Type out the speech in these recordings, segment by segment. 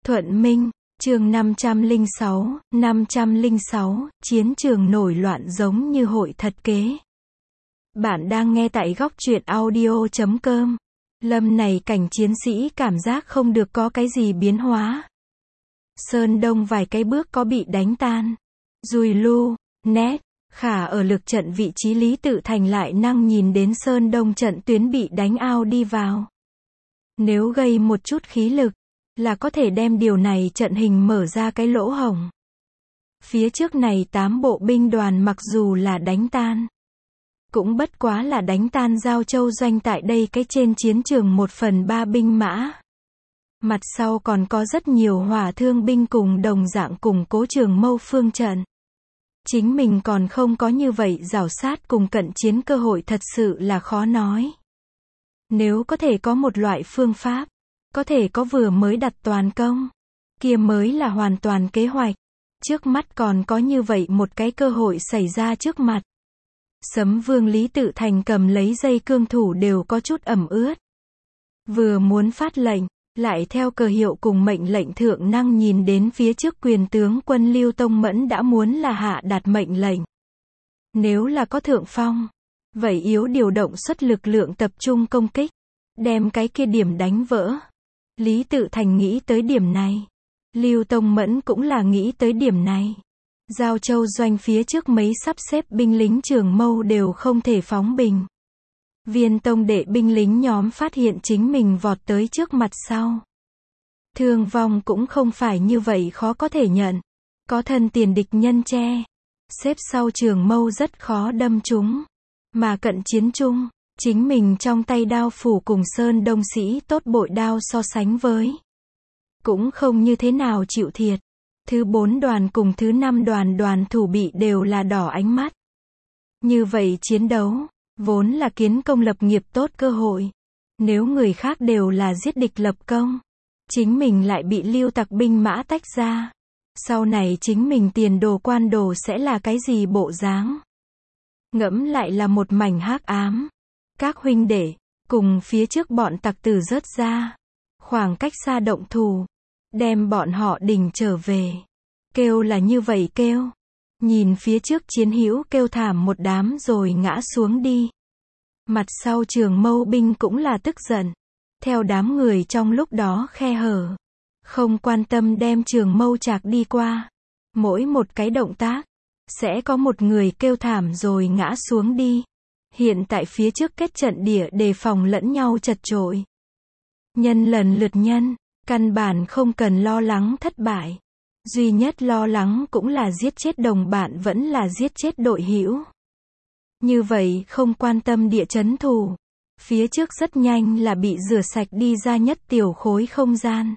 Thuận Minh, chương 506, chiến trường nổi loạn giống như hội thật kế. Bạn đang nghe tại góc truyện audio.com. Lâm này cảnh chiến sĩ cảm giác không được có cái gì biến hóa. Sơn Đông vài cái bước có bị đánh tan. Dùi Lu, Nét, Khả ở lực trận vị trí Lý Tự Thành lại năng nhìn đến Sơn Đông trận tuyến bị đánh ao đi vào. Nếu gây một chút khí lực, là có thể đem điều này trận hình mở ra cái lỗ hổng. Phía trước này 8 bộ binh đoàn mặc dù là đánh tan, cũng bất quá là đánh tan Giao Châu doanh tại đây cái trên chiến trường 1/3 binh mã. Mặt sau còn có rất nhiều hỏa thương binh cùng đồng dạng củng cố Trường Mâu phương trận. Chính mình còn không có như vậy rảo sát cùng cận chiến cơ hội thật sự là khó nói. Nếu có thể có một loại phương pháp, có thể có vừa mới đặt toàn công, kia mới là hoàn toàn kế hoạch. Trước mắt còn có như vậy một cái cơ hội xảy ra trước mặt. Sấm Vương Lý Tự Thành cầm lấy dây cương thủ đều có chút ẩm ướt. Vừa muốn phát lệnh, lại theo cờ hiệu cùng mệnh lệnh thượng năng nhìn đến phía trước quyền tướng quân Lưu Tông Mẫn đã muốn là hạ đạt mệnh lệnh. Nếu là có thượng phong, vậy yếu điều động xuất lực lượng tập trung công kích, đem cái kia điểm đánh vỡ. Lý Tự Thành nghĩ tới điểm này. Lưu Tông Mẫn cũng là nghĩ tới điểm này. Giao Châu doanh phía trước mấy sắp xếp binh lính Trường Mâu đều không thể phóng bình. Viên tông đệ binh lính nhóm phát hiện chính mình vọt tới trước mặt sau. Thương vong cũng không phải như vậy khó có thể nhận. Có thân tiền địch nhân che. Xếp sau Trường Mâu rất khó đâm trúng. Mà cận chiến chung, chính mình trong tay đao phủ cùng Sơn Đông sĩ tốt bội đao so sánh với, cũng không như thế nào chịu thiệt. Thứ 4 đoàn cùng thứ 5 đoàn đoàn thủ bị đều là đỏ ánh mắt. Như vậy chiến đấu, vốn là kiến công lập nghiệp tốt cơ hội. Nếu người khác đều là giết địch lập công, chính mình lại bị lưu tặc binh mã tách ra. Sau này chính mình tiền đồ quan đồ sẽ là cái gì bộ dáng? Ngẫm lại là một mảnh hắc ám. Các huynh đệ, cùng phía trước bọn tặc tử rớt ra. Khoảng cách xa động thủ. Đem bọn họ đình trở về. Kêu là như vậy kêu. Nhìn phía trước chiến hữu kêu thảm một đám rồi ngã xuống đi. Mặt sau Trường Mâu binh cũng là tức giận. Theo đám người trong lúc đó khe hở. Không quan tâm đem Trường Mâu chạc đi qua. Mỗi một cái động tác, sẽ có một người kêu thảm rồi ngã xuống đi. Hiện tại phía trước kết trận địa đề phòng lẫn nhau chật chội. Nhân lần lượt nhân, căn bản không cần lo lắng thất bại. Duy nhất lo lắng cũng là giết chết đồng bạn vẫn là giết chết đội hữu. Như vậy không quan tâm địa chấn thủ. Phía trước rất nhanh là bị rửa sạch đi ra nhất tiểu khối không gian.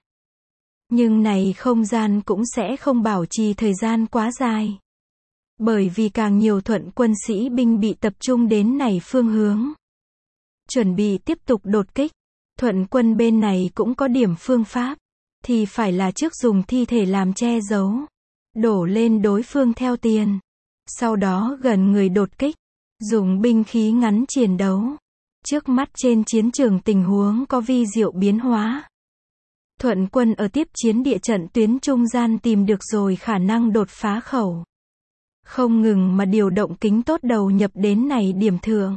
Nhưng này không gian cũng sẽ không bảo trì thời gian quá dài. Bởi vì càng nhiều thuận quân sĩ binh bị tập trung đến này phương hướng. Chuẩn bị tiếp tục đột kích. Thuận quân bên này cũng có điểm phương pháp. Thì phải là trước dùng thi thể làm che giấu. Đổ lên đối phương theo tiền. Sau đó gần người đột kích. Dùng binh khí ngắn chiến đấu. Trước mắt trên chiến trường tình huống có vi diệu biến hóa. Thuận quân ở tiếp chiến địa trận tuyến trung gian tìm được rồi khả năng đột phá khẩu. Không ngừng mà điều động kính tốt đầu nhập đến này điểm thượng.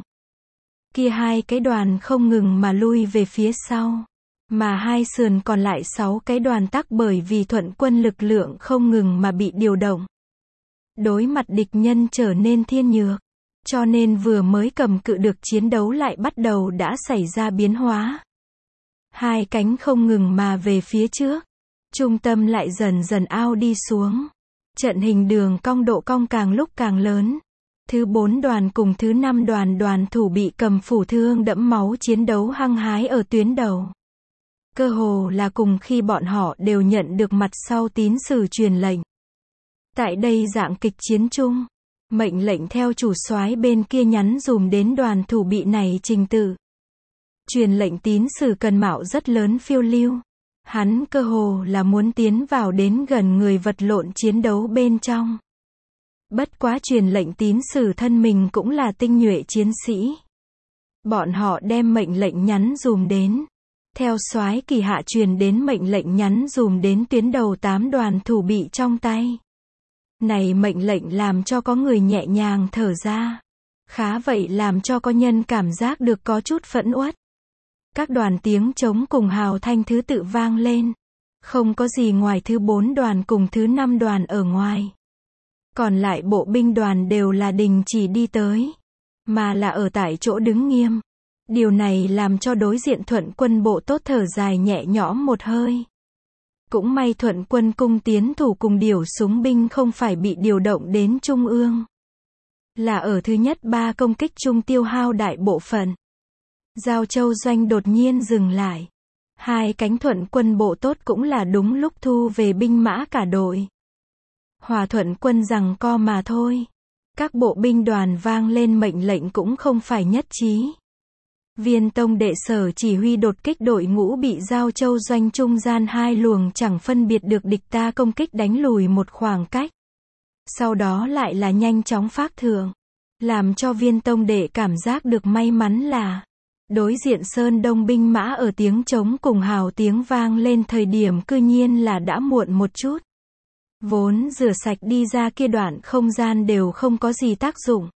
Kia hai cái đoàn không ngừng mà lui về phía sau. Mà hai sườn còn lại 6 cái đoàn tắc bởi vì thuận quân lực lượng không ngừng mà bị điều động. Đối mặt địch nhân trở nên thiên nhược. Cho nên vừa mới cầm cự được chiến đấu lại bắt đầu đã xảy ra biến hóa. Hai cánh không ngừng mà về phía trước. Trung tâm lại dần dần ao đi xuống. Trận hình đường cong độ cong càng lúc càng lớn. Thứ 4 đoàn cùng thứ 5 đoàn đoàn thủ bị cầm phủ thương đẫm máu chiến đấu hăng hái ở tuyến đầu. Cơ hồ là cùng khi bọn họ đều nhận được mặt sau tín sử truyền lệnh. Tại đây dạng kịch chiến chung, mệnh lệnh theo chủ soái bên kia nhắn dùm đến đoàn thủ bị này trình tự. Truyền lệnh tín sử cần mạo rất lớn phiêu lưu. Hắn cơ hồ là muốn tiến vào đến gần người vật lộn chiến đấu bên trong. Bất quá truyền lệnh tín sử thân mình cũng là tinh nhuệ chiến sĩ. Bọn họ đem mệnh lệnh nhắn dùm đến. Theo soái kỳ hạ truyền đến mệnh lệnh nhắn dùm đến tuyến đầu 8 đoàn thủ bị trong tay. Này mệnh lệnh làm cho có người nhẹ nhàng thở ra. Khá vậy làm cho có nhân cảm giác được có chút phẫn uất. Các đoàn tiếng trống cùng hào thanh thứ tự vang lên. Không có gì ngoài thứ 4 đoàn cùng thứ 5 đoàn ở ngoài. Còn lại bộ binh đoàn đều là đình chỉ đi tới. Mà là ở tại chỗ đứng nghiêm. Điều này làm cho đối diện Thuận quân bộ tốt thở dài nhẹ nhõm một hơi. Cũng may Thuận quân cung tiến thủ cùng điều súng binh không phải bị điều động đến Trung ương. Là ở thứ nhất 3 công kích trung tiêu hao đại bộ phận. Giao Châu doanh đột nhiên dừng lại. Hai cánh Thuận quân bộ tốt cũng là đúng lúc thu về binh mã cả đội. Hòa Thuận quân giằng co mà thôi. Các bộ binh đoàn vang lên mệnh lệnh cũng không phải nhất trí. Viên tông đệ sở chỉ huy đột kích đội ngũ bị Giao Châu doanh trung gian hai luồng chẳng phân biệt được địch ta công kích đánh lùi một khoảng cách. Sau đó lại là nhanh chóng phác thượng. Làm cho viên tông đệ cảm giác được may mắn là đối diện Sơn Đông binh mã ở tiếng trống cùng hào tiếng vang lên thời điểm cư nhiên là đã muộn một chút. Vốn rửa sạch đi ra kia đoạn không gian đều không có gì tác dụng.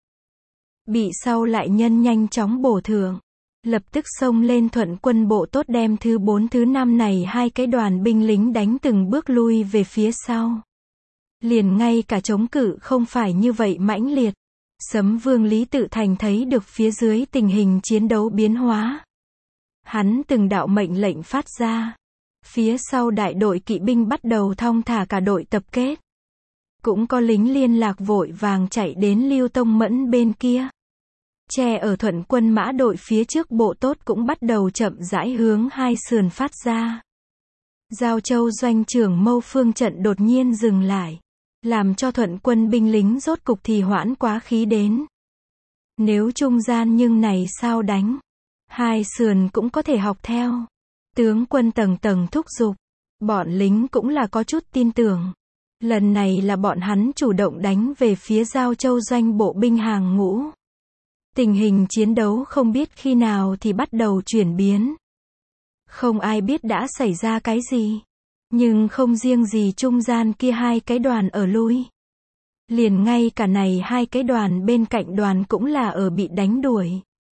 Bị sau lại nhân nhanh chóng bổ thượng. Lập tức xông lên Thuận quân bộ tốt đem thứ 4 thứ 5 này hai cái đoàn binh lính đánh từng bước lui về phía sau. Liền ngay cả chống cự không phải như vậy mãnh liệt. Sấm Vương Lý Tự Thành thấy được phía dưới tình hình chiến đấu biến hóa. Hắn từng đạo mệnh lệnh phát ra. Phía sau đại đội kỵ binh bắt đầu thong thả cả đội tập kết. Cũng có lính liên lạc vội vàng chạy đến Lưu Tông Mẫn bên kia. Che ở Thuận quân mã đội phía trước bộ tốt cũng bắt đầu chậm rãi hướng hai sườn phát ra. Giao Châu doanh trưởng Mâu Phương trận đột nhiên dừng lại. Làm cho Thuận quân binh lính rốt cục thì hoãn quá khí đến. Nếu trung gian nhưng này sao đánh? Hai sườn cũng có thể học theo. Tướng quân tầng tầng thúc giục. Bọn lính cũng là có chút tin tưởng. Lần này là bọn hắn chủ động đánh về phía Giao Châu doanh bộ binh hàng ngũ. Tình hình chiến đấu không biết khi nào thì bắt đầu chuyển biến. Không ai biết đã xảy ra cái gì. Nhưng không riêng gì trung gian kia hai cái đoàn ở lui. Liền ngay cả này hai cái đoàn bên cạnh đoàn cũng là ở bị đánh đuổi.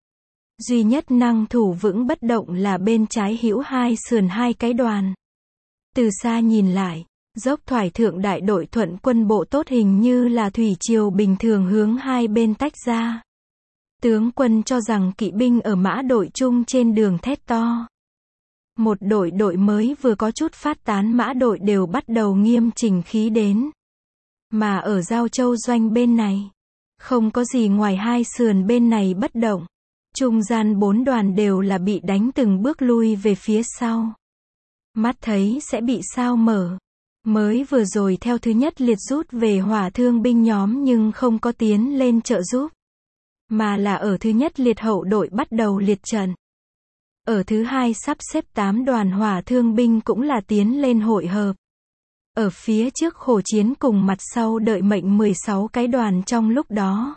Duy nhất năng thủ vững bất động là bên trái hữu hai sườn hai cái đoàn. Từ xa nhìn lại, dốc thoải thượng đại đội Thuận quân bộ tốt hình như là thủy triều bình thường hướng hai bên tách ra. Tướng quân cho rằng kỵ binh ở mã đội chung trên đường thét to. Một đội mới vừa có chút phát tán mã đội đều bắt đầu nghiêm chỉnh khí đến. Mà ở Giao Châu doanh bên này, không có gì ngoài hai sườn bên này bất động. Trung gian 4 đoàn đều là bị đánh từng bước lui về phía sau. Mắt thấy sẽ bị sao mở. Mới vừa rồi theo thứ nhất liệt rút về hỏa thương binh nhóm nhưng không có tiến lên trợ giúp. Mà là ở thứ nhất liệt hậu đội bắt đầu liệt trận. Ở thứ hai sắp xếp 8 đoàn hỏa thương binh cũng là tiến lên hội hợp. Ở phía trước khổ chiến cùng mặt sau đợi mệnh 16 cái đoàn trong lúc đó.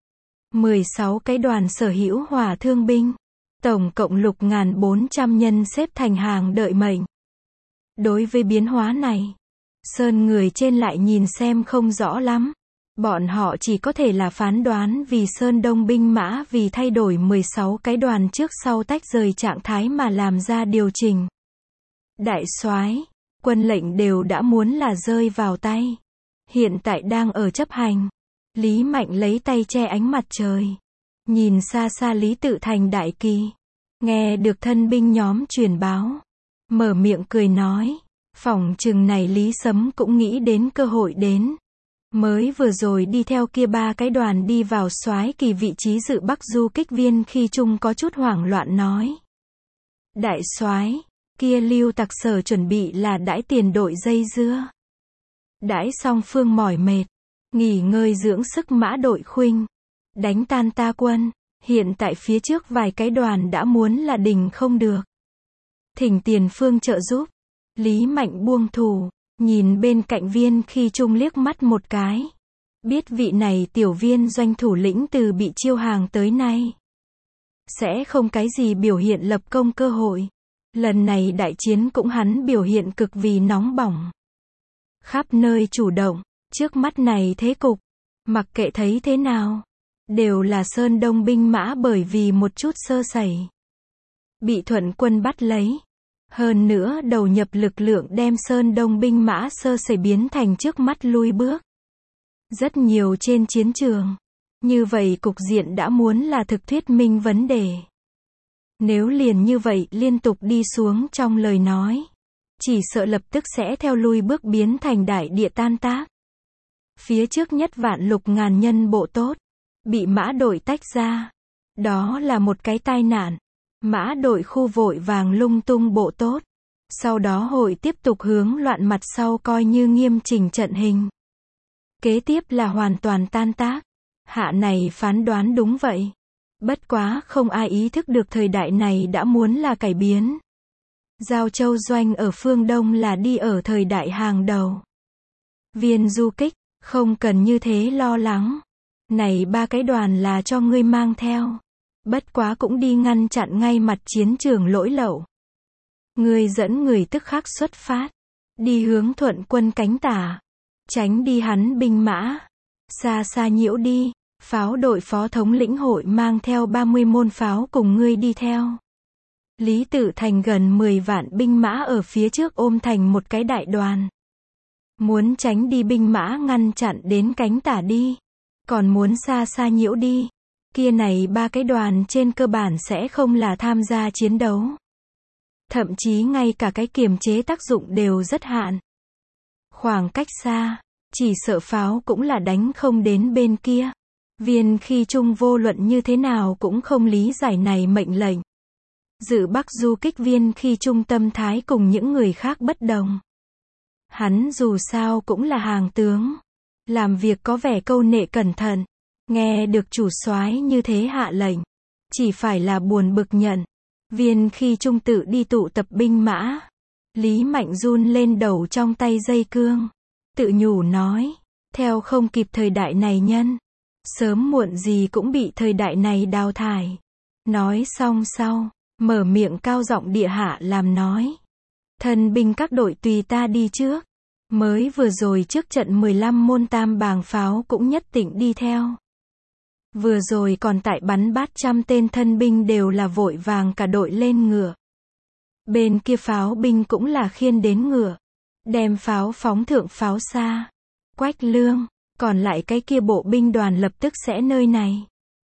16 cái đoàn sở hữu hỏa thương binh. Tổng cộng 6.400 nhân xếp thành hàng đợi mệnh. Đối với biến hóa này, Sơn người trên lại nhìn xem không rõ lắm. Bọn họ chỉ có thể là phán đoán vì Sơn Đông binh mã vì thay đổi 16 cái đoàn trước sau tách rời trạng thái mà làm ra điều chỉnh. Đại soái, quân lệnh đều đã muốn là rơi vào tay. Hiện tại đang ở chấp hành. Lý Mạnh lấy tay che ánh mặt trời. Nhìn xa xa Lý Tự Thành đại kỳ. Nghe được thân binh nhóm truyền báo. Mở miệng cười nói. Phỏng chừng này Lý Sấm cũng nghĩ đến cơ hội đến. Mới vừa rồi đi theo kia 3 cái đoàn đi vào soái kỳ vị trí dự Bắc du kích viên khi Trung có chút hoảng loạn nói. Đại soái, kia Lưu Tặc sở chuẩn bị là đãi tiền đội dây dưa. Đãi song phương mỏi mệt, nghỉ ngơi dưỡng sức mã đội khuynh. Đánh tan ta quân, hiện tại phía trước vài cái đoàn đã muốn là đình không được. Thỉnh tiền phương trợ giúp. Lý Mạnh buông thủ. Nhìn bên cạnh viên khi Trung liếc mắt một cái. Biết vị này tiểu viên doanh thủ lĩnh từ bị chiêu hàng tới nay. Sẽ không cái gì biểu hiện lập công cơ hội. Lần này đại chiến cũng hắn biểu hiện cực vì nóng bỏng. Khắp nơi chủ động, trước mắt này thế cục, mặc kệ thấy thế nào, đều là Sơn Đông binh mã bởi vì một chút sơ sẩy bị Thuận quân bắt lấy. Hơn nữa đầu nhập lực lượng đem Sơn Đông binh mã sơ sẩy biến thành trước mắt lui bước. Rất nhiều trên chiến trường. Như vậy cục diện đã muốn là thực thuyết minh vấn đề. Nếu liền như vậy liên tục đi xuống trong lời nói, chỉ sợ lập tức sẽ theo lui bước biến thành đại địa tan tác. Phía trước nhất vạn lục ngàn nhân bộ tốt, bị mã đội tách ra. Đó là một cái tai nạn. Mã đội khu vội vàng lung tung bộ tốt. Sau đó hội tiếp tục hướng loạn mặt sau coi như nghiêm chỉnh trận hình. Kế tiếp là hoàn toàn tan tác. Hạ này phán đoán đúng vậy. Bất quá không ai ý thức được thời đại này đã muốn là cải biến. Giao Châu doanh ở phương Đông là đi ở thời đại hàng đầu. Viên du kích, không cần như thế lo lắng. Này 3 cái đoàn là cho ngươi mang theo. Bất quá cũng đi ngăn chặn ngay mặt chiến trường lỗi lậu. Ngươi dẫn người tức khắc xuất phát. Đi hướng Thuận quân cánh tả. Tránh đi hắn binh mã. Xa xa nhiễu đi. Pháo đội phó thống lĩnh hội mang theo 30 môn pháo cùng ngươi đi theo. Lý Tự Thành gần 10 vạn binh mã ở phía trước ôm thành một cái đại đoàn. Muốn tránh đi binh mã ngăn chặn đến cánh tả đi. Còn muốn xa xa nhiễu đi. Kia này 3 cái đoàn trên cơ bản sẽ không là tham gia chiến đấu. Thậm chí ngay cả cái kiềm chế tác dụng đều rất hạn. Khoảng cách xa, chỉ sợ pháo cũng là đánh không đến bên kia. Viên Khi Trung vô luận như thế nào cũng không lý giải này mệnh lệnh. Dự Bắc du kích Viên Khi Trung tâm thái cùng những người khác bất đồng. Hắn dù sao cũng là hàng tướng. Làm việc có vẻ câu nệ cẩn thận. Nghe được chủ soái như thế hạ lệnh. Chỉ phải là buồn bực nhận. Viên Khi Trung tự đi tụ tập binh mã. Lý Mạnh run lên đầu trong tay dây cương. Tự nhủ nói. Theo không kịp thời đại này nhân. Sớm muộn gì cũng bị thời đại này đào thải. Nói xong sau. Mở miệng cao giọng địa hạ làm nói. Thân binh các đội tùy ta đi trước. Mới vừa rồi trước trận 15 môn tam bàng pháo cũng nhất định đi theo. Vừa rồi còn tại bắn 300 tên thân binh đều là vội vàng cả đội lên ngựa. Bên kia pháo binh cũng là khiên đến ngựa. Đem pháo phóng thượng pháo xa. Quách Lương, còn lại cái kia bộ binh đoàn lập tức sẽ nơi này.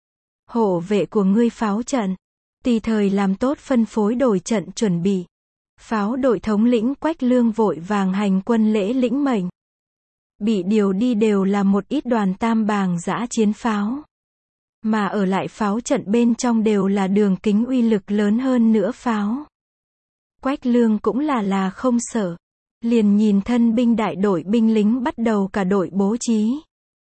Hộ vệ của ngươi pháo trận. Tùy thời làm tốt phân phối đổi trận chuẩn bị. Pháo đội thống lĩnh Quách Lương vội vàng hành quân lễ lĩnh mệnh. Bị điều đi đều là một ít đoàn tam bàng dã chiến pháo. Mà ở lại pháo trận bên trong đều là đường kính uy lực lớn hơn nữa pháo. Quách Lương cũng là không sợ. Liền nhìn thân binh đại đội binh lính bắt đầu cả đội bố trí.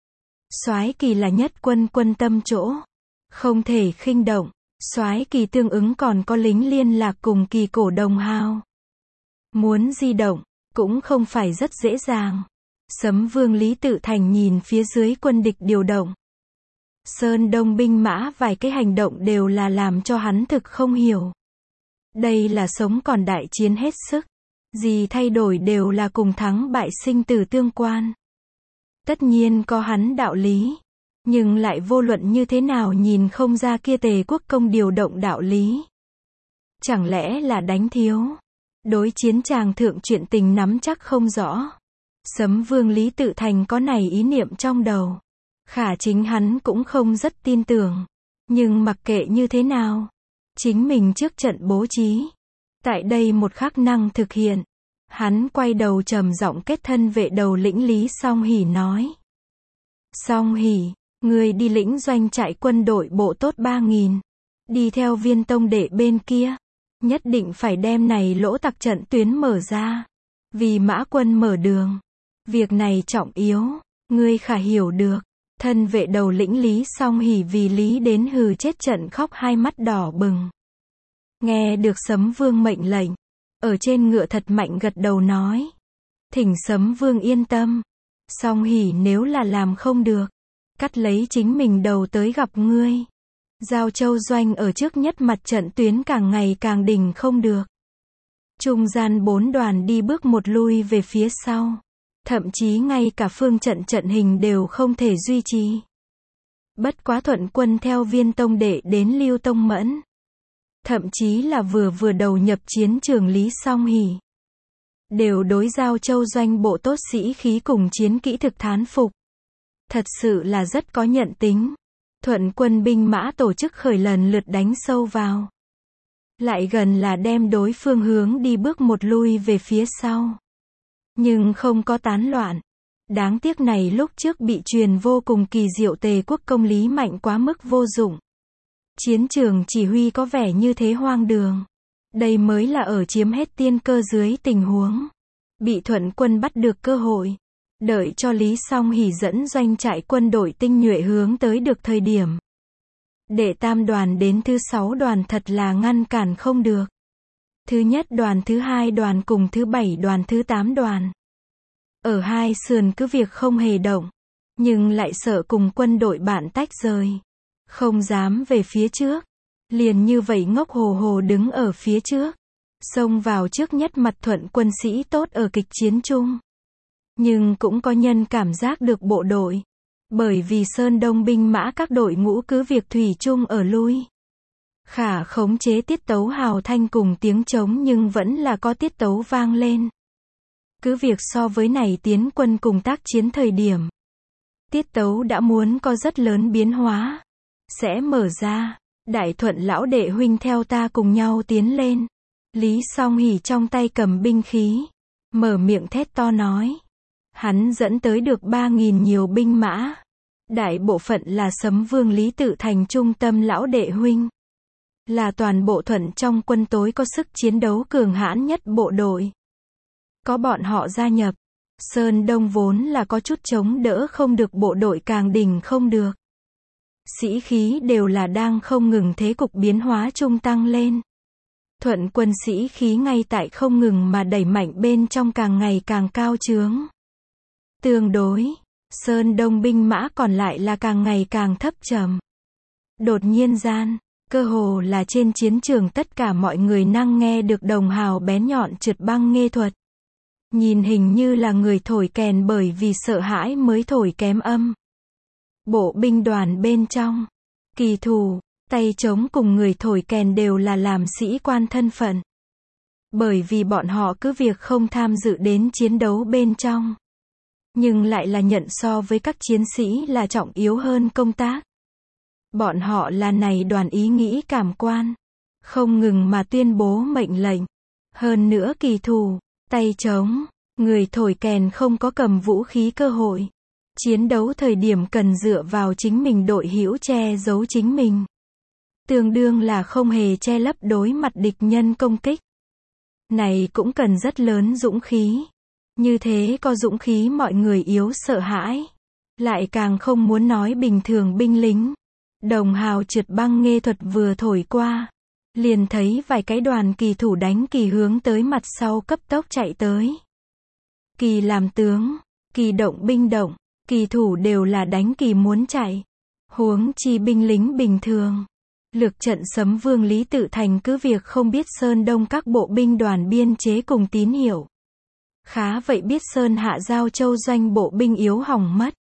Soái kỳ là nhất quân quân tâm chỗ. Không thể khinh động. Soái kỳ tương ứng còn có lính liên lạc cùng kỳ cổ đồng hào. Muốn di động, cũng không phải rất dễ dàng. Sấm Vương Lý Tự Thành nhìn phía dưới quân địch điều động. Sơn Đông binh mã vài cái hành động đều là làm cho hắn thực không hiểu. Đây là sống còn đại chiến hết sức. Gì thay đổi đều là cùng thắng bại sinh tử tương quan. Tất nhiên có hắn đạo lý. Nhưng lại vô luận như thế nào nhìn không ra kia Tề quốc công điều động đạo lý. Chẳng lẽ là đánh thiếu? Đối chiến tràng thượng chuyện tình nắm chắc không rõ. Sấm Vương Lý Tự Thành có này ý niệm trong đầu. Khả chính hắn cũng không rất tin tưởng. Nhưng mặc kệ như thế nào. Chính mình trước trận bố trí. Tại đây một khắc năng thực hiện. Hắn quay đầu trầm giọng kết thân vệ đầu lĩnh Lý Song Hỉ nói. Song Hỉ, người đi lĩnh doanh trại quân đội bộ tốt 3.000. Đi theo Viên tông đệ bên kia. Nhất định phải đem này lỗ tặc trận tuyến mở ra. Vì mã quân mở đường. Việc này trọng yếu. Ngươi khả hiểu được. Thân vệ đầu lĩnh Lý Song Hỉ vì Lý đến hừ chết trận khóc hai mắt đỏ bừng. Nghe được Sấm Vương mệnh lệnh. Ở trên ngựa thật mạnh gật đầu nói. Thỉnh Sấm Vương yên tâm. Song Hỉ nếu là làm không được. Cắt lấy chính mình đầu tới gặp ngươi. Giao Châu doanh ở trước nhất mặt trận tuyến càng ngày càng đỉnh không được. Trung gian 4 đoàn đi bước một lui về phía sau. Thậm chí ngay cả phương trận hình đều không thể duy trì. Bất quá Thuận quân theo Viên Tông Đệ đến Lưu Tông Mẫn. Thậm chí là vừa đầu nhập chiến trường Lý Song Hỷ. Đều đối Giao Châu doanh bộ tốt sĩ khí cùng chiến kỹ thực thán phục. Thật sự là rất có nhận tính. Thuận quân binh mã tổ chức khởi lần lượt đánh sâu vào. Lại gần là đem đối phương hướng đi bước một lui về phía sau. Nhưng không có tán loạn. Đáng tiếc này lúc trước bị truyền vô cùng kỳ diệu Tề quốc công Lý Mạnh quá mức vô dụng. Chiến trường chỉ huy có vẻ như thế hoang đường. Đây mới là ở chiếm hết tiên cơ dưới tình huống. Bị Thuận quân bắt được cơ hội. Đợi cho Lý Song Hỷ dẫn doanh trại quân đội tinh nhuệ hướng tới được thời điểm. Đệ tam đoàn đến thứ 6 đoàn thật là ngăn cản không được. Thứ nhất đoàn, thứ 2 đoàn cùng thứ 7 đoàn, thứ 8 đoàn. Ở hai sườn cứ việc không hề động. Nhưng lại sợ cùng quân đội bạn tách rời. Không dám về phía trước. Liền như vậy ngốc hồ hồ đứng ở phía trước. Xông vào trước nhất mặt Thuận quân sĩ tốt ở kịch chiến chung. Nhưng cũng có nhân cảm giác được bộ đội. Bởi vì Sơn Đông binh mã các đội ngũ cứ việc thủy chung ở lui. Khả khống chế tiết tấu hào thanh cùng tiếng trống nhưng vẫn là có tiết tấu vang lên. Cứ việc so với này tiến quân cùng tác chiến thời điểm. Tiết tấu đã muốn có rất lớn biến hóa. Sẽ mở ra. Đại Thuận lão đệ huynh theo ta cùng nhau tiến lên. Lý Song Hỷ trong tay cầm binh khí. Mở miệng thét to nói. Hắn dẫn tới được 3.000 nhiều binh mã. Đại bộ phận là Sấm Vương Lý Tự Thành trung tâm lão đệ huynh. Là toàn bộ Thuận trong quân tối có sức chiến đấu cường hãn nhất bộ đội. Có bọn họ gia nhập. Sơn Đông vốn là có chút chống đỡ không được bộ đội càng đỉnh không được. Sĩ khí đều là đang không ngừng thế cục biến hóa trung tăng lên. Thuận quân sĩ khí ngay tại không ngừng mà đẩy mạnh bên trong càng ngày càng cao trướng. Tương đối, Sơn Đông binh mã còn lại là càng ngày càng thấp trầm. Đột nhiên gian, cơ hồ là trên chiến trường tất cả mọi người năng nghe được đồng hào bén nhọn trượt băng nghe thuật. Nhìn hình như là người thổi kèn bởi vì sợ hãi mới thổi kém âm. Bộ binh đoàn bên trong, kỳ thủ, tay trống cùng người thổi kèn đều là làm sĩ quan thân phận. Bởi vì bọn họ cứ việc không tham dự đến chiến đấu bên trong. Nhưng lại là nhận so với các chiến sĩ là trọng yếu hơn công tác. Bọn họ là này đoàn ý nghĩ cảm quan. Không ngừng mà tuyên bố mệnh lệnh. Hơn nữa kỳ thủ, tay trống, người thổi kèn không có cầm vũ khí cơ hội. Chiến đấu thời điểm cần dựa vào chính mình đội hữu che giấu chính mình. Tương đương là không hề che lấp đối mặt địch nhân công kích. Này cũng cần rất lớn dũng khí. Như thế có dũng khí mọi người yếu sợ hãi. Lại càng không muốn nói bình thường binh lính. Đồng hào trượt băng nghe thuật vừa thổi qua. Liền thấy vài cái đoàn kỳ thủ đánh kỳ hướng tới mặt sau cấp tốc chạy tới. Kỳ làm tướng, kỳ động binh động, kỳ thủ đều là đánh kỳ muốn chạy. Huống chi binh lính bình thường. Lược trận Sấm Vương Lý Tự Thành cứ việc không biết Sơn Đông các bộ binh đoàn biên chế cùng tín hiệu. Khá vậy biết Sơn Hạ Giao Châu doanh bộ binh yếu hỏng mất.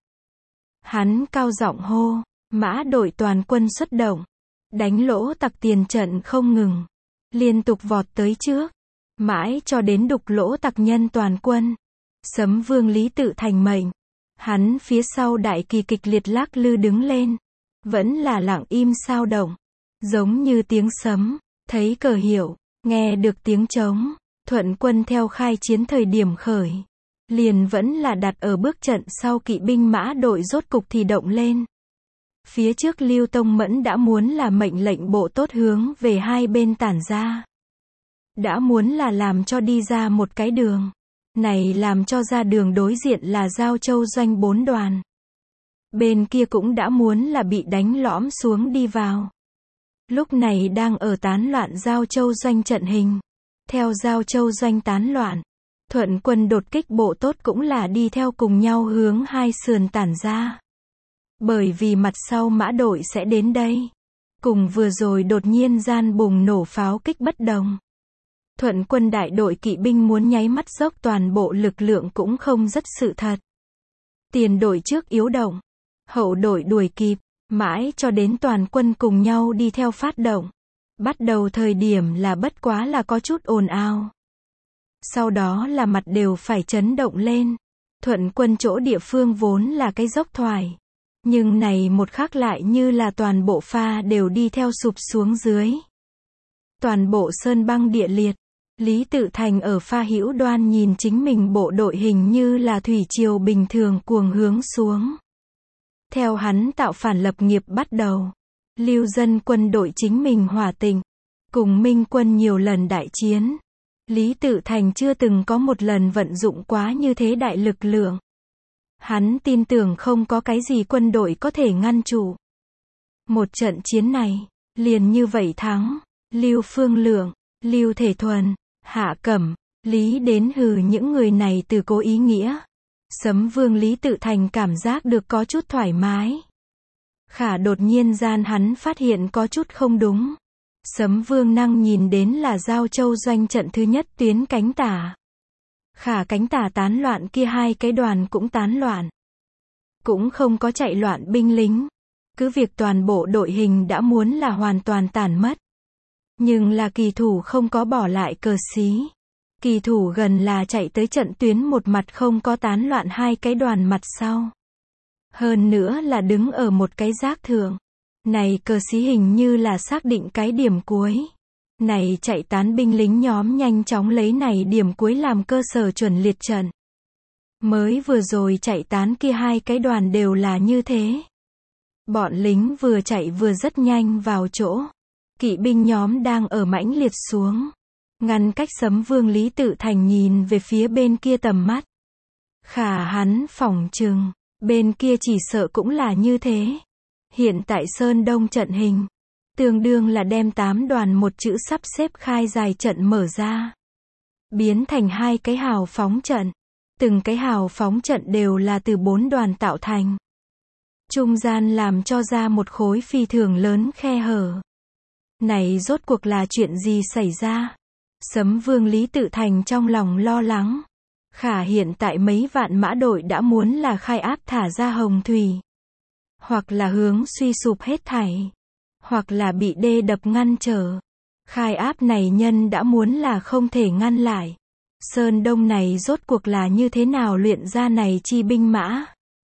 Hắn cao giọng hô, mã đội toàn quân xuất động. Đánh lỗ tặc tiền trận không ngừng. Liên tục vọt tới trước. Mãi cho đến đục lỗ tặc nhân toàn quân. Sấm Vương Lý Tự Thành mệnh. Hắn phía sau đại kỳ kịch liệt lắc lư đứng lên. Vẫn là lặng im sao động. Giống như tiếng sấm. Thấy cờ hiệu. Nghe được tiếng trống. Thuận quân theo khai chiến thời điểm khởi. Liền vẫn là đặt ở bước trận sau kỵ binh mã đội rốt cục thì động lên. Phía trước Lưu Tông Mẫn đã muốn là mệnh lệnh bộ tốt hướng về hai bên tản ra. Đã muốn là làm cho đi ra một cái đường. Này làm cho ra đường đối diện là Giao Châu doanh 4 đoàn. Bên kia cũng đã muốn là bị đánh lõm xuống đi vào. Lúc này đang ở tán loạn Giao Châu doanh trận hình. Theo Giao Châu doanh tán loạn. Thuận quân đột kích bộ tốt cũng là đi theo cùng nhau hướng hai sườn tản ra. Bởi vì mặt sau mã đội sẽ đến đây. Cùng vừa rồi đột nhiên gian bùng nổ pháo kích bất đồng. Thuận quân đại đội kỵ binh muốn nháy mắt dốc toàn bộ lực lượng cũng không rất sự thật. Tiền đội trước yếu động, hậu đội đuổi kịp, mãi cho đến toàn quân cùng nhau đi theo phát động. Bắt đầu thời điểm là bất quá là có chút ồn ào. Sau đó là mặt đều phải chấn động lên. Thuận quân chỗ địa phương vốn là cái dốc thoải. Nhưng này một khắc lại như là toàn bộ pha đều đi theo sụp xuống dưới. Toàn bộ sơn băng địa liệt. Lý Tự Thành ở pha hữu đoan nhìn chính mình bộ đội hình như là thủy triều bình thường cuồng hướng xuống. Theo hắn tạo phản lập nghiệp bắt đầu. Lưu dân quân đội chính mình hòa tình. Cùng Minh quân nhiều lần đại chiến. Lý Tự Thành chưa từng có một lần vận dụng quá như thế đại lực lượng. Hắn tin tưởng không có cái gì quân đội có thể ngăn trụ. Một trận chiến này, liền như vậy thắng. Lưu Phương Lượng, Lưu Thể Thuần, Hạ Cẩm, Lý đến hừ những người này từ cố ý nghĩa. Sấm Vương Lý Tự Thành cảm giác được có chút thoải mái. Khả đột nhiên gian hắn phát hiện có chút không đúng. Sấm Vương năng nhìn đến là Giao Châu doanh trận thứ nhất tuyến cánh tả. Khả cánh tả tán loạn kia hai cái đoàn cũng tán loạn. Cũng không có chạy loạn binh lính. Cứ việc toàn bộ đội hình đã muốn là hoàn toàn tàn mất. Nhưng là kỳ thủ không có bỏ lại cờ xí. Kỳ thủ gần là chạy tới trận tuyến một mặt không có tán loạn hai cái đoàn mặt sau. Hơn nữa là đứng ở một cái giác thượng. Này cờ xí hình như là xác định cái điểm cuối. Này chạy tán binh lính nhóm nhanh chóng lấy này điểm cuối làm cơ sở chuẩn liệt trận. Mới vừa rồi chạy tán kia hai cái đoàn đều là như thế. Bọn lính vừa chạy vừa rất nhanh vào chỗ. Kỵ binh nhóm đang ở mãnh liệt xuống. Ngăn cách Sấm Vương Lý Tự Thành nhìn về phía bên kia tầm mắt. Khả hắn phỏng chừng, bên kia chỉ sợ cũng là như thế. Hiện tại Sơn Đông trận hình, tương đương là đem 8 đoàn một chữ sắp xếp khai dài trận mở ra. Biến thành hai cái hào phóng trận. Từng cái hào phóng trận đều là từ 4 đoàn tạo thành. Trung gian làm cho ra một khối phi thường lớn khe hở. Này rốt cuộc là chuyện gì xảy ra? Sấm Vương Lý Tự Thành trong lòng lo lắng. Khả hiện tại mấy vạn mã đội đã muốn là khai áp thả ra Hồng Thủy. Hoặc là hướng suy sụp hết thảy. Hoặc là bị đê đập ngăn trở. Khai áp này nhân đã muốn là không thể ngăn lại. Sơn Đông này rốt cuộc là như thế nào luyện ra này chi binh mã?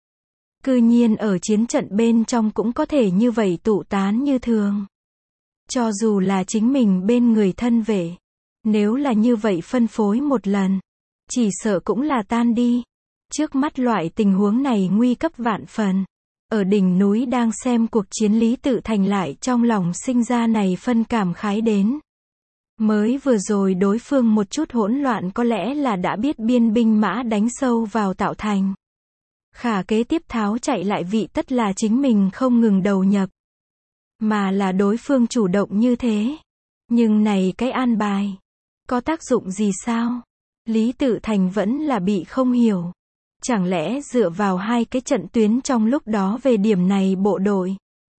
Cư nhiên ở chiến trận bên trong cũng có thể như vậy tụ tán như thường. Cho dù là chính mình bên người thân vệ. Nếu là như vậy phân phối một lần. Chỉ sợ cũng là tan đi. Trước mắt loại tình huống này nguy cấp vạn phần. Ở đỉnh núi đang xem cuộc chiến Lý Tự Thành lại trong lòng sinh ra này phân cảm khái đến. Mới vừa rồi đối phương một chút hỗn loạn có lẽ là đã biết biên binh mã đánh sâu vào tạo thành. Khả kế tiếp tháo chạy lại vị tất là chính mình không ngừng đầu nhập. Mà là đối phương chủ động như thế. Nhưng này cái an bài. Có tác dụng gì sao? Lý Tự Thành vẫn là bị không hiểu. Chẳng lẽ dựa vào hai cái trận tuyến trong lúc đó về điểm này bộ đội.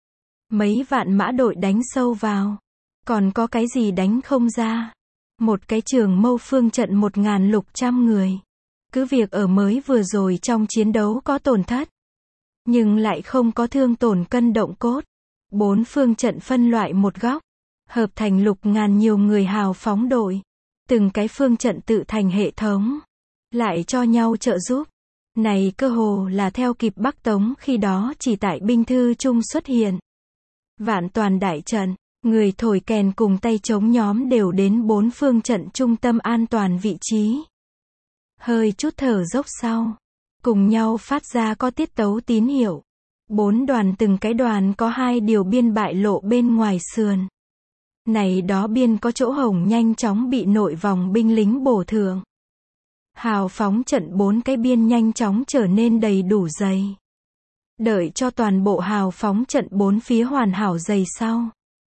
Mấy vạn mã đội đánh sâu vào. Còn có cái gì đánh không ra? Một cái Trường Mâu phương trận 1.600 người. Cứ việc ở mới vừa rồi trong chiến đấu có tổn thất. Nhưng lại không có thương tổn cân động cốt. 4 phương trận phân loại một góc. Hợp thành 6.000 nhiều người hào phóng đội. Từng cái phương trận tự thành hệ thống. Lại cho nhau trợ giúp. Này cơ hồ là theo kịp Bắc Tống khi đó chỉ tại binh thư chung xuất hiện. Vạn toàn đại trận, người thổi kèn cùng tay trống nhóm đều đến 4 phương trận trung tâm an toàn vị trí. Hơi chút thở dốc sau. Cùng nhau phát ra có tiết tấu tín hiệu. 4 đoàn từng cái đoàn có 2 điều biên bại lộ bên ngoài sườn. Này đó biên có chỗ hổng nhanh chóng bị nội vòng binh lính bổ thượng. Hào phóng trận 4 cái biên nhanh chóng trở nên đầy đủ dày. Đợi cho toàn bộ hào phóng trận 4 phía hoàn hảo dày sau.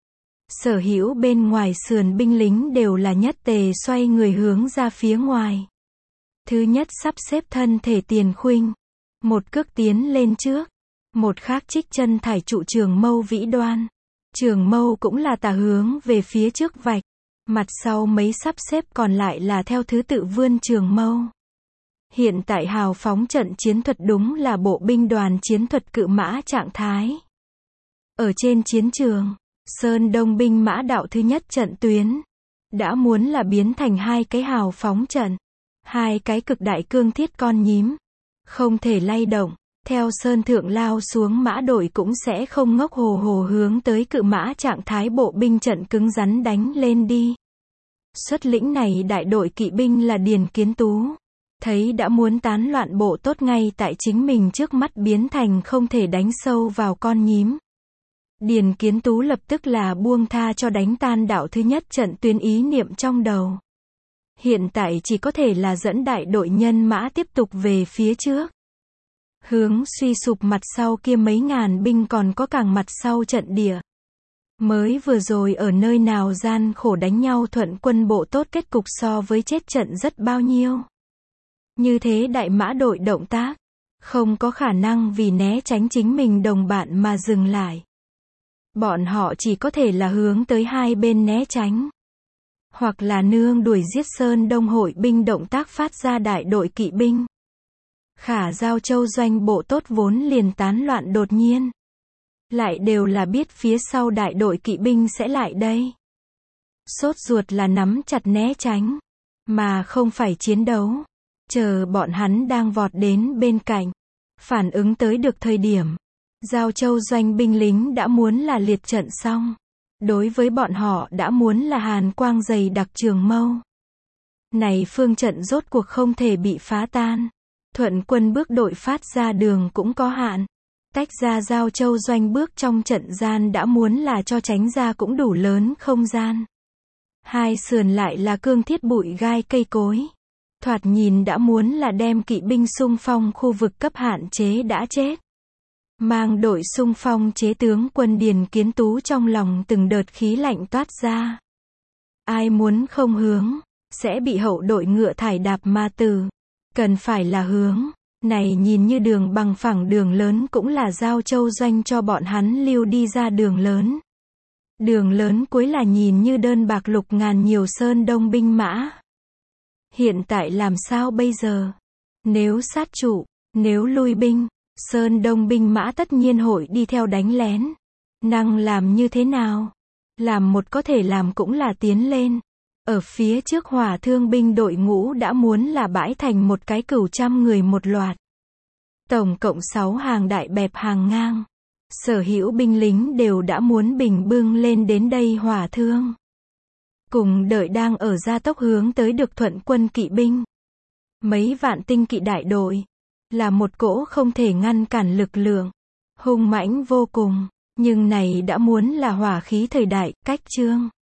Sở hữu bên ngoài sườn binh lính đều là nhất tề xoay người hướng ra phía ngoài. Thứ nhất sắp xếp thân thể tiền khuynh. Một cước tiến lên trước. Một khác trích chân thải trụ Trường Mâu vĩ đoan. Trường Mâu cũng là tả hướng về phía trước vạch. Mặt sau mấy sắp xếp còn lại là theo thứ tự vươn trường mâu. Hiện tại hào phóng trận chiến thuật đúng là bộ binh đoàn chiến thuật cự mã trạng thái. Ở trên chiến trường, Sơn Đông binh mã đạo thứ nhất trận tuyến đã muốn là biến thành hai cái hào phóng trận, hai cái cực đại cương thiết con nhím, không thể lay động. Theo Sơn Thượng lao xuống mã đội cũng sẽ không ngốc hồ hồ hướng tới cự mã trạng thái bộ binh trận cứng rắn đánh lên đi. Xuất lĩnh này đại đội kỵ binh là Điền Kiến Tú. Thấy đã muốn tán loạn bộ tốt ngay tại chính mình trước mắt biến thành không thể đánh sâu vào con nhím. Điền Kiến Tú lập tức là buông tha cho đánh tan đạo thứ nhất trận tuyến ý niệm trong đầu. Hiện tại chỉ có thể là dẫn đại đội nhân mã tiếp tục về phía trước. Hướng suy sụp mặt sau kia mấy ngàn binh còn có càng mặt sau trận địa. Mới vừa rồi ở nơi nào gian khổ đánh nhau thuận quân bộ tốt kết cục so với chết trận rất bao nhiêu. Như thế đại mã đội động tác, không có khả năng vì né tránh chính mình đồng bạn mà dừng lại. Bọn họ chỉ có thể là hướng tới hai bên né tránh. Hoặc là nương đuổi giết Sơn Đông hội binh động tác phát ra đại đội kỵ binh. Khả Giao Châu doanh bộ tốt vốn liền tán loạn đột nhiên. Lại đều là biết phía sau đại đội kỵ binh sẽ lại đây. Sốt ruột là nắm chặt né tránh, mà không phải chiến đấu. Chờ bọn hắn đang vọt đến bên cạnh. Phản ứng tới được thời điểm. Giao Châu doanh binh lính đã muốn là liệt trận xong. Đối với bọn họ đã muốn là hàn quang dày đặc trường mâu. Này phương trận rốt cuộc không thể bị phá tan. Thuận quân bước đội phát ra đường cũng có hạn. Tách ra Giao Châu doanh bước trong trận gian đã muốn là cho tránh ra cũng đủ lớn không gian. Hai sườn lại là cương thiết bụi gai cây cối. Thoạt nhìn đã muốn là đem kỵ binh xung phong khu vực cấp hạn chế đã chết. Mang đội xung phong chế tướng quân Điền Kiến Tú trong lòng từng đợt khí lạnh toát ra. Ai muốn không hướng, sẽ bị hậu đội ngựa thải đạp ma tử. Cần phải là hướng. Này nhìn như đường bằng phẳng đường lớn cũng là Giao Châu doanh cho bọn hắn lưu đi ra đường lớn. Đường lớn cuối là nhìn như đơn bạc lục ngàn nhiều Sơn Đông binh mã. Hiện tại làm sao bây giờ? Nếu sát trụ, nếu lui binh, Sơn Đông binh mã tất nhiên hội đi theo đánh lén. Năng làm như thế nào? Làm một có thể làm cũng là tiến lên. Ở phía trước hỏa thương binh đội ngũ đã muốn là bãi thành một cái 900 người một loạt. Tổng cộng 6 hàng đại bẹp hàng ngang. Sở hữu binh lính đều đã muốn bình bưng lên đến đây hỏa thương. Cùng đợi đang ở gia tốc hướng tới được thuận quân kỵ binh. Mấy vạn tinh kỵ đại đội. Là một cỗ không thể ngăn cản lực lượng. Hung mãnh vô cùng. Nhưng này đã muốn là hỏa khí thời đại, cách chương.